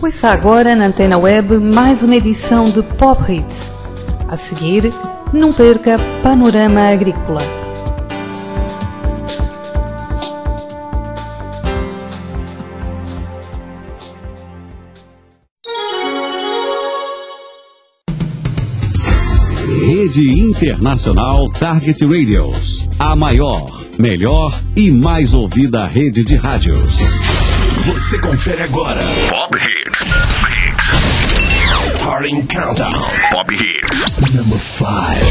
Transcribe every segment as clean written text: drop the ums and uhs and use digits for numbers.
Ouça agora na Antena Web mais uma edição de Pop Hits. A seguir, não perca Panorama Agrícola. Rede Internacional Target Radios. A maior, melhor e mais ouvida rede de rádios. Você confere agora Pop Hits. Starting Countdown. Pop Hits. Number 5.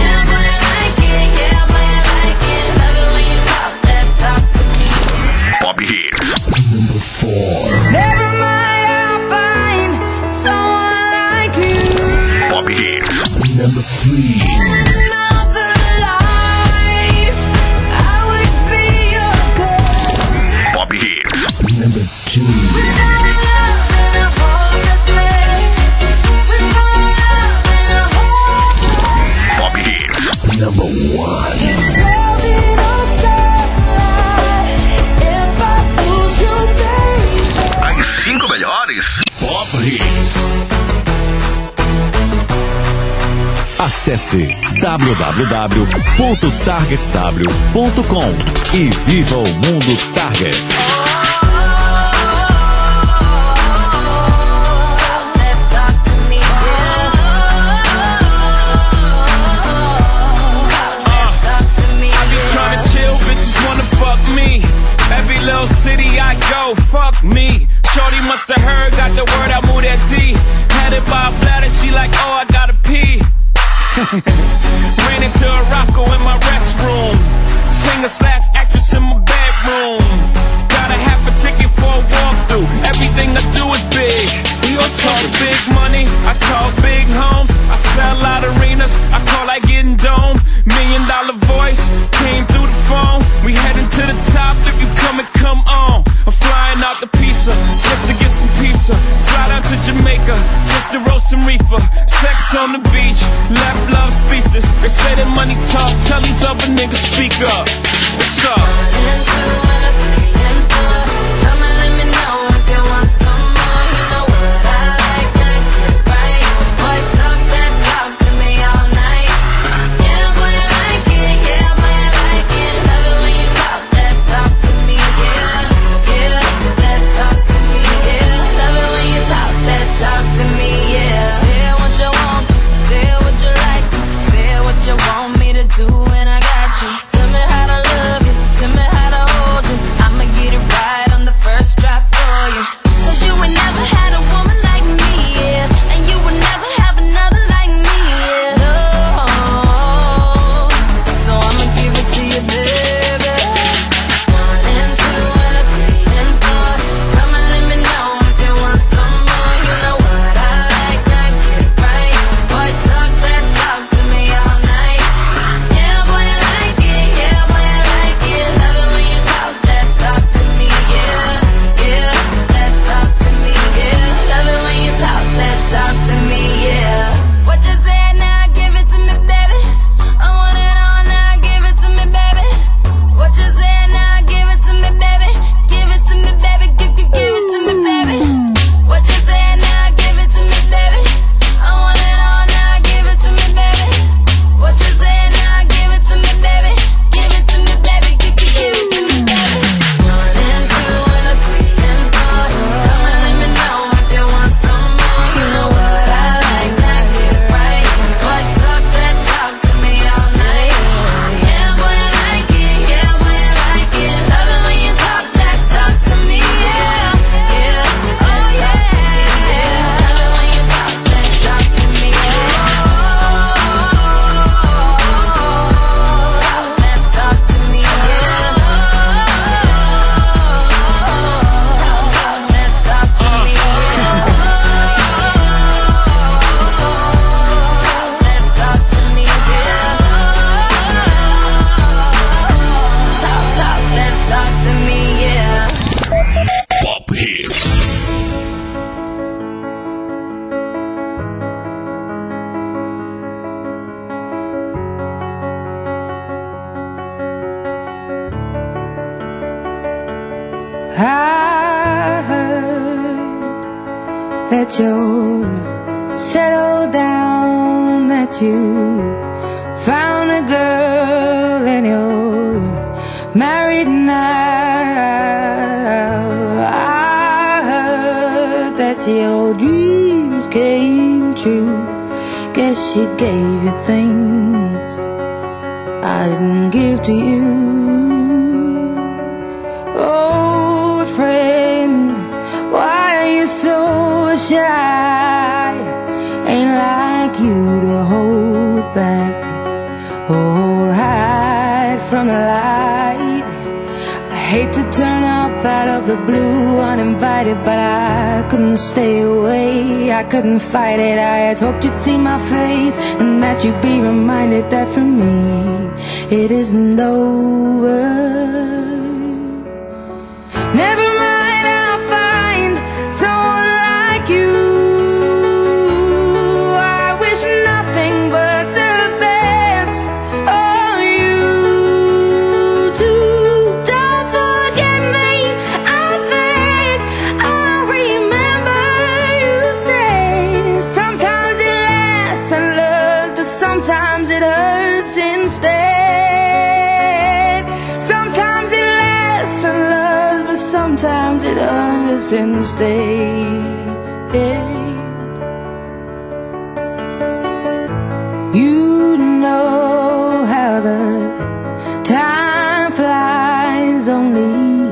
Pop Hits. Number 4. Never mind, I'll find someone like you. Pop Hits. Number 3. In another life, I would be your girl. Pop Hits. Number 2. Without love in a hopeless place. Without love in a hopeless place. Pop Hits. Number 1. Is love in a sunlight? If I lose you, baby. As 5 melhores Pop Hits. Acesse www.targetw.com e viva o mundo Target. Every little city I go, fuck me. Shorty musta heard, got the word, I moved that D. Had it by a bladder, she like, oh, I gotta pee. Ran into a rocko in my restroom. Singer/actress in my bedroom. Got a half a ticket for a walkthrough. Everything I do is big. We all talk big money, I talk big homes. I sell out arenas, I call like getting dome. $1 million voice, came through the phone. We heading to the top, if you come and come on. I'm flying out the pizza, just to get some pizza. Fly down to Jamaica, just to roast some reefer. Sex on the beach, left love speechless. They say that money talk, tell these other niggas speak up. What's up? 1 and 2 and a 3 and 4. Come and let me know if you want some more. You know what I like, that get right. Boy, talk that talk to me all night. Yeah, boy, I like it, yeah, boy, I like it. Love it when you talk that talk to me, yeah. Yeah, that talk to me, yeah. Love it when you talk that talk to me, yeah. Say what you want to, say what you like to, say what you want me to do, and I got you. Tell me how to love you, tell me how to hold you. I'ma get it right on the first try for you. 'Cause you would never had a woman like me, yeah. And you would never have another like me, yeah. No, so I'ma give it to you, baby. 1 and 2 and a 3 and 4. Come and let me know if you want some more. You know what I like, get right. Boy, talk that talk to me all night. Yeah, boy, I like it, yeah, boy, I like it. Love it when you talk that talk to me, yeah. Yeah, that talk to me, yeah. Love it when you talk that talk to me, yeah. What you say now, give it to me, baby. I want it all now, give it to me, baby. What you say now, give it to me, baby. Give it to me, baby, give it to me, baby. What you say now, give it to me, baby. I want it all now, give it to me, baby. What you say now, give it to me, baby. Give it to me, baby, give it to me, baby. 1 and 2 and a 3 and 4. Come and let me know if you want some more. You know what I like, now get it right. Boy, talk that talk to me all night. Yeah, boy, I like it, yeah, boy, I like it. Love it when you talk that talk to me, yeah. Yeah, oh yeah, yeah. Love it when you talk that talk to me, yeah. Talk that talk to me, yeah. Talk that talk to me, yeah. Talk that talk to me, yeah. Talk that talk to me, yeah. Pop Hits. I heard that you're settled down, that you found a girl and you're married now. I heard that your dreams came true. Guess she gave you things I didn't give to you. Old friend, why are you so shy? Ain't like you to hold back or hide from the light. I hate to turn up out of the blue uninvited, but I couldn't stay away, I couldn't fight it. I had hoped you'd see my face and that you'd be reminded that for me it isn't over. Never mind, I'll find someone like you. I wish nothing but the best for you too. Don't forget me, I think I'll remember you say. Sometimes it lasts and loves, but sometimes it hurts instead. Sometimes it lasts and loves, but sometimes it hurts instead. You know how the time flies. Only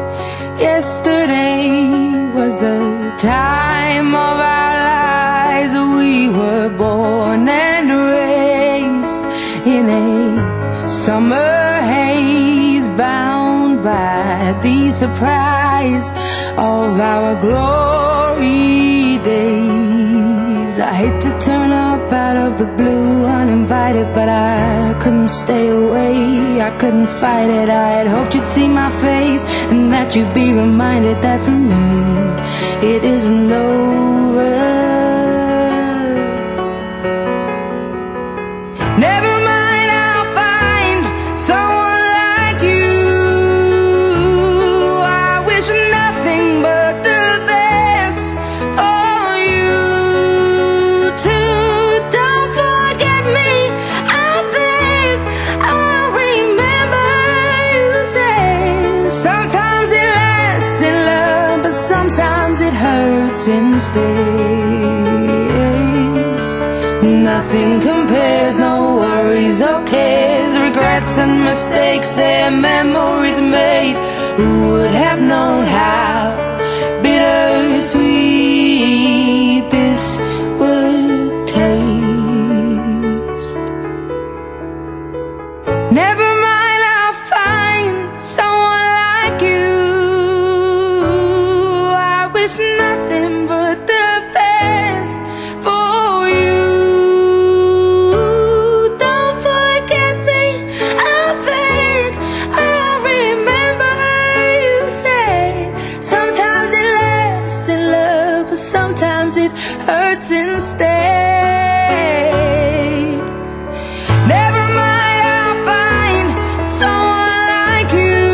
yesterday was the time of our lives. We were born and raised in a summer haze, bound by the surprise of our glory days. I hate to turn up out of the blue uninvited, but I couldn't stay away, I couldn't fight it. I had hoped you'd see my face and that you'd be reminded that for me it isn't over. Never mind, I'll find someone like you. I wish nothing but the best for you too. Don't forget me, I think I'll remember you say. Sometimes it lasts in love, but sometimes it hurts instead. Nothing compares, no worries or cares, regrets and mistakes, their memories made. Who would have known how bittersweet this would taste? Never mind, I'll find someone like you. I wish nothing but the best for you. Don't forget me, I think I'll remember you say. Sometimes it lasts in love, but sometimes it hurts instead. Never mind, I'll find someone like you.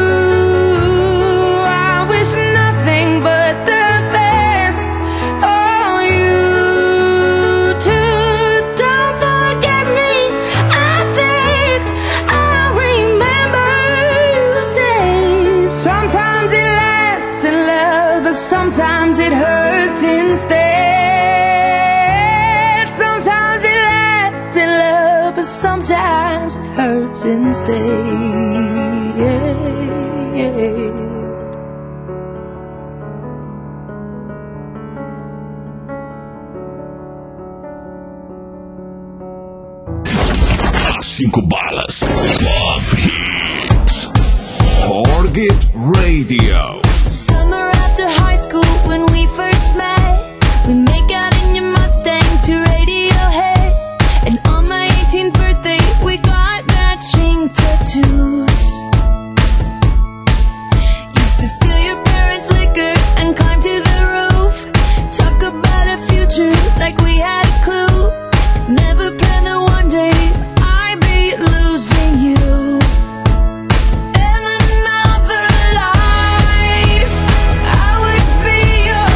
I wish nothing but the best for you too. Don't forget me, I think I'll remember you say. Sometimes it lasts in love, but sometimes it hurts instead. Sometimes it lasts in love, but sometimes it hurts instead. As 5 balas. Pop Hits. Target Radio. Summer after high school when we first met, we make out in your Mustang to Radiohead. And on my 18th birthday we got matching tattoos. Used to steal your parents' liquor and climb to the roof. Talk about a future like we had a clue. Never planned that one day I'd be losing you. In another life I would be your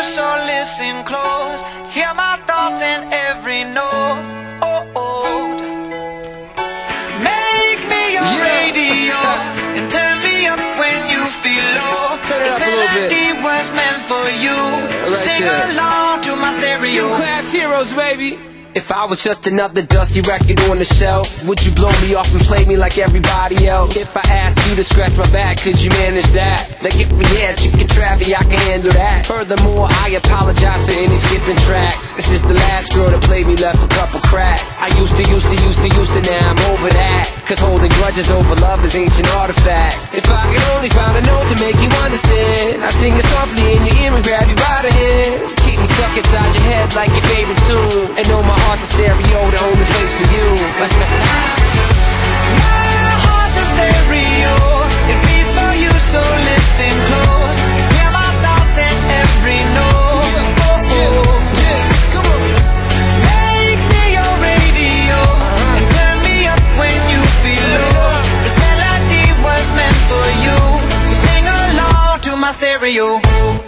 so listen close. Hear my thoughts in every note. Make me your radio and turn me up when you feel low. This melody was meant for you. So sing along to my stereo. Class heroes, baby. If I was just another dusty record on the shelf, would you blow me off and play me like everybody else? If I asked you to scratch my back, could you manage that? Like if we had chicken Travie, I can handle that. Furthermore, I apologize for any skipping tracks. This is the last girl that played me, left a couple cracks. I used to, now I'm over that. Cause holding grudges over love is ancient artifacts. If I could only find a note to make you understand, I sing it softly in your ear and grab you by the hand. Just keep me stuck inside your head like your favorite tune. And know my heart's a stereo, the only place for you. My heart's a stereo, it beats for you, so listen close. Hear my thoughts in every note. Come on. Make me your radio and turn me up when you feel low. This melody was meant for you, so sing along to my stereo.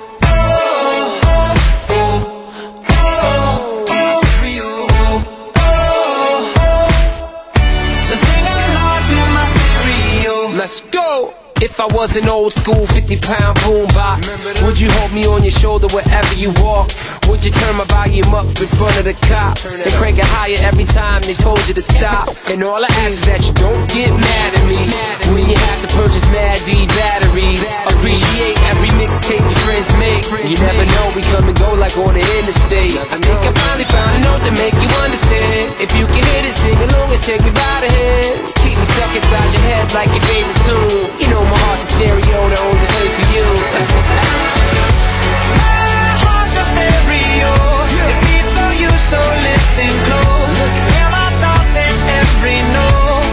Let's go! If I was an old school 50-pound boombox, would you hold me on your shoulder wherever you walk? Would you turn my volume up in front of the cops and crank it higher every time they told you to stop? And all I ask is that you don't get mad at me when you have to purchase Mad D batteries. Appreciate every mixtape your friends make. You never know, we come and go like on the interstate. I think I finally found a note to make you understand. If you can hit it, sing along and take me by the hand. Just keep me stuck inside your head like your favorite tune. You know my heart's a stereo, the only place for you. My heart's a stereo, it beats for you, so listen close. Hear my thoughts in every note.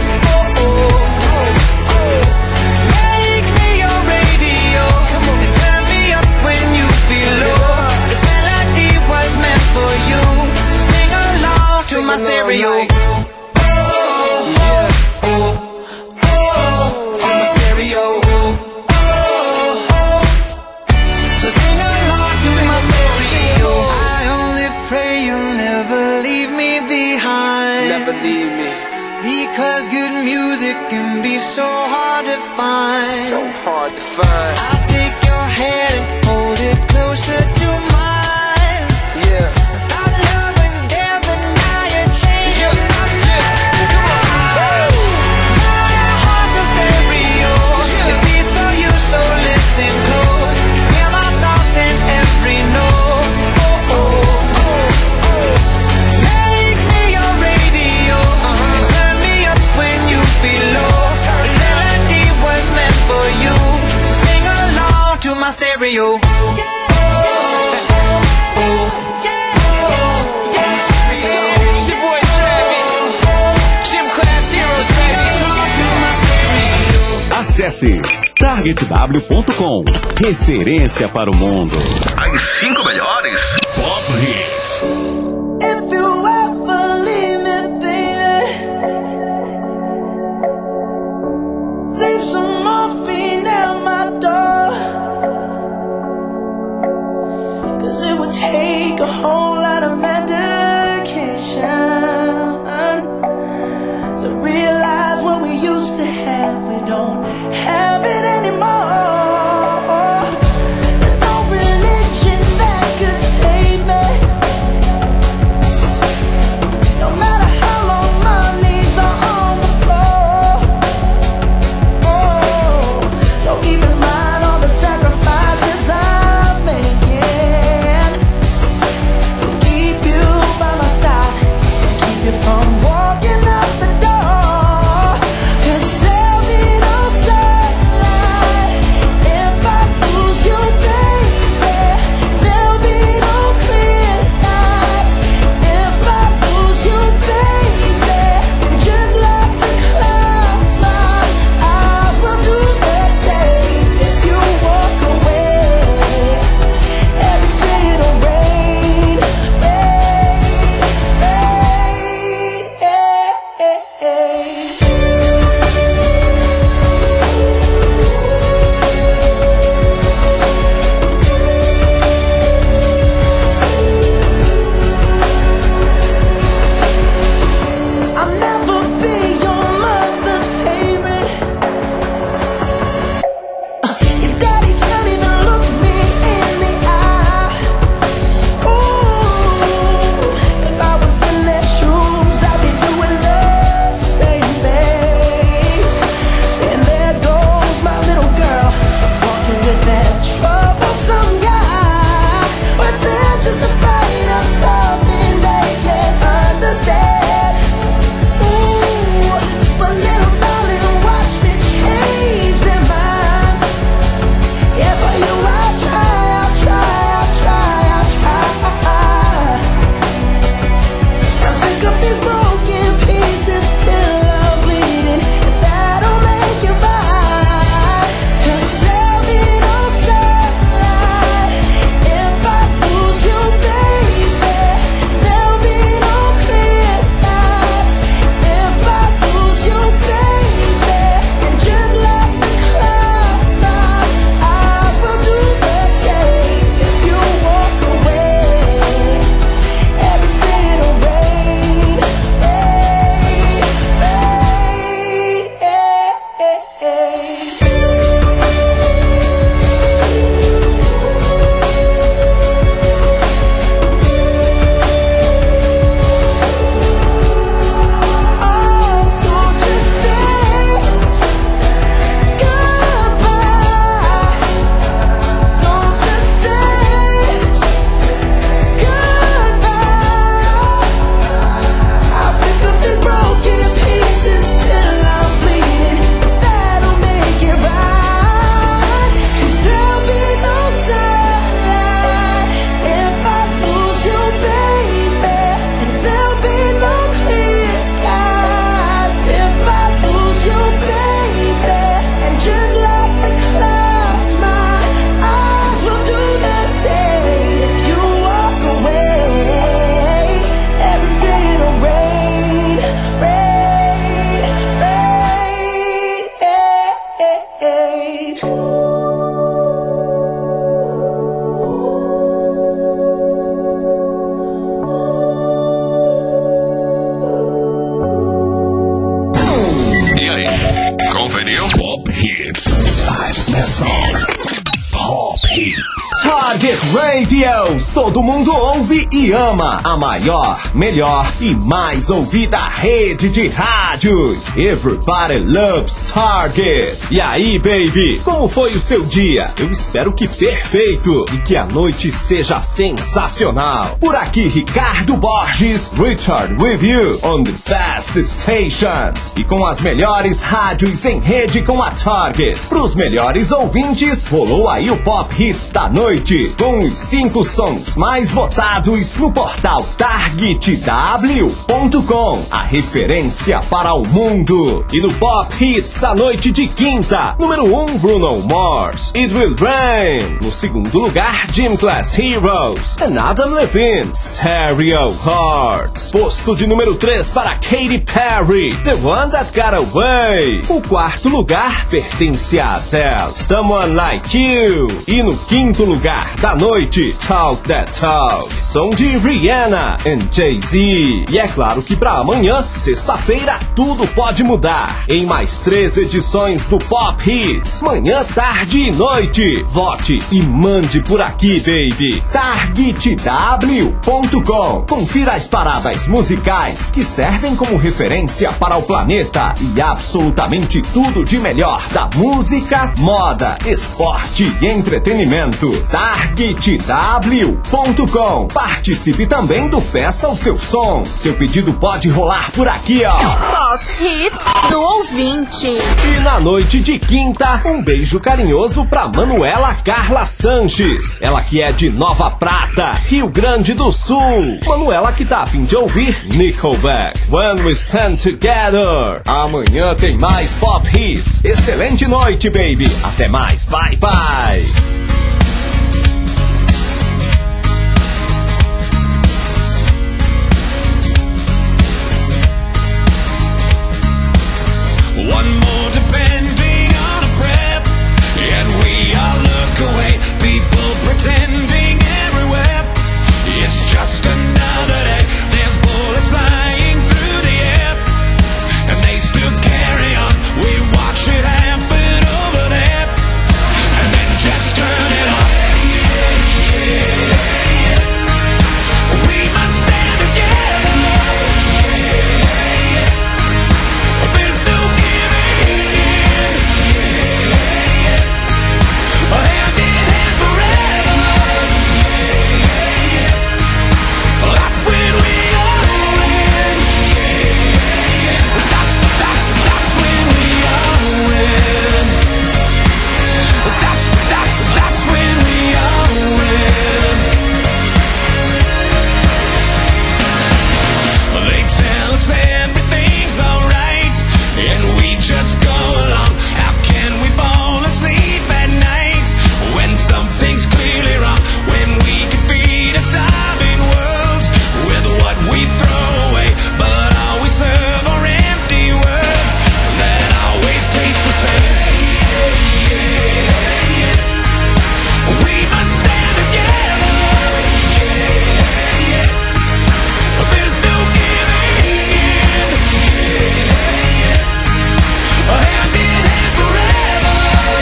Make me your radio and turn me up when you feel low. This melody was meant for you, so sing along to my stereo. Believe me, because good music can be so hard to find. So hard to find. I'll take your hand and hold it closer to mine. Yeah. Our love was there, but now you're changing my mind. Come on. My heart's a stereo, it beats for you, so listen close. Hear my thoughts in every note. My stereo. It's your boy Travie, Gym Class Heroes, baby. Acesse targetw.com. Referência para o mundo. As 5 melhores Pop Hits. If you ever leave me, baby, leave some morphine at my door. It would take a whole lot of medication to realize what we used to have. We don't have it anymore. There's no religion that could save me. No matter how long my knees are on the floor. Oh, so keep in mind all the sacrifices I'm making. Target Radios, todo mundo ouve e ama. A maior, melhor e mais ouvida rede de rádios. Everybody loves Target. E aí, baby, como foi o seu dia? Eu espero que perfeito e que a noite seja sensacional. Por aqui, Ricardo Borges, Richard with you on the best stations. E com as melhores rádios em rede com a Target. Pros melhores ouvintes, rolou aí o Pop Hits da noite, com os 5 sons mais votados no portal targetw.com, a referência para o mundo. E no Pop Hits da noite de quinta, número 1, Bruno Mars, It Will Rain. No segundo lugar, Gym Class Heroes, and Adam Levine, Stereo Hearts. Posto de número 3 para Katy Perry, The One That Got Away. O quarto lugar pertence a Adele, Someone Like You. E no quinto lugar da noite, Talk That Talk, som de Rihanna and Jay-Z. E é claro que pra amanhã, sexta-feira, tudo pode mudar. Em mais 3 edições do Pop Hits, manhã, tarde e noite. Vote e mande por aqui, baby. targetw.com. Confira as paradas musicais que servem como referência para o planeta e absolutamente tudo de melhor da música, moda, esporte e entretenimento. targetw.com. Participe também do Peça o Seu Som. Seu pedido pode rolar por aqui, ó. Pop Hits do ouvinte. E na noite de quinta, um beijo carinhoso pra Manuela Carla Sanches. Ela que é de Nova Prata, Rio Grande do Sul. Manuela que tá a fim de ouvir Nickelback, When We Stand Together. Amanhã tem mais Pop Hits. Excelente noite, baby. Até mais. Bye, bye. One more depending on a prep, and we all look away. People pretending everywhere. It's just another day. There's bullets flying through the air, and they still carry on. We watch it happen over there, and then just turn it off. We must stand together. There's no just go along. How can we fall asleep at night when something's clearly wrong? When we can feed a starving world with what we throw away, but all we serve are empty words that always taste the same. We must stand together. There's no giving in. Hand in hand forever.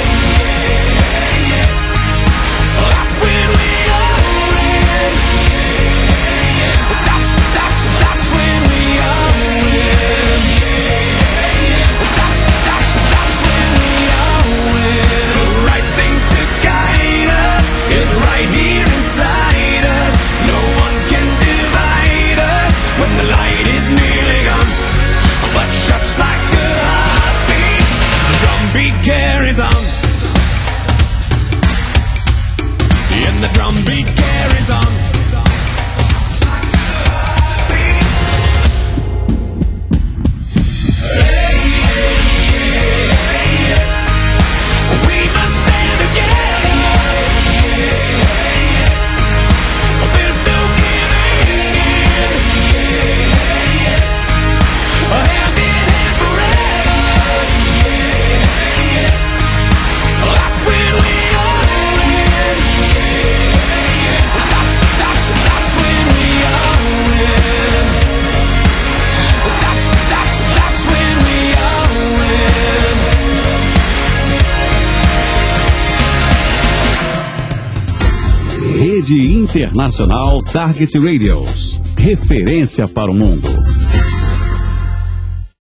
That's when we all win. That's when we all win. That's when we all win. The right thing to guide us is right here inside us. No one can divide us when the light is nearly gone. But just like a heartbeat, the drum beat carries on. And the drum beat carries on. We must stand together. There's no giving in. Hand in hand forever. That's when we all win. Rede Internacional Target Radios. Referência para o mundo.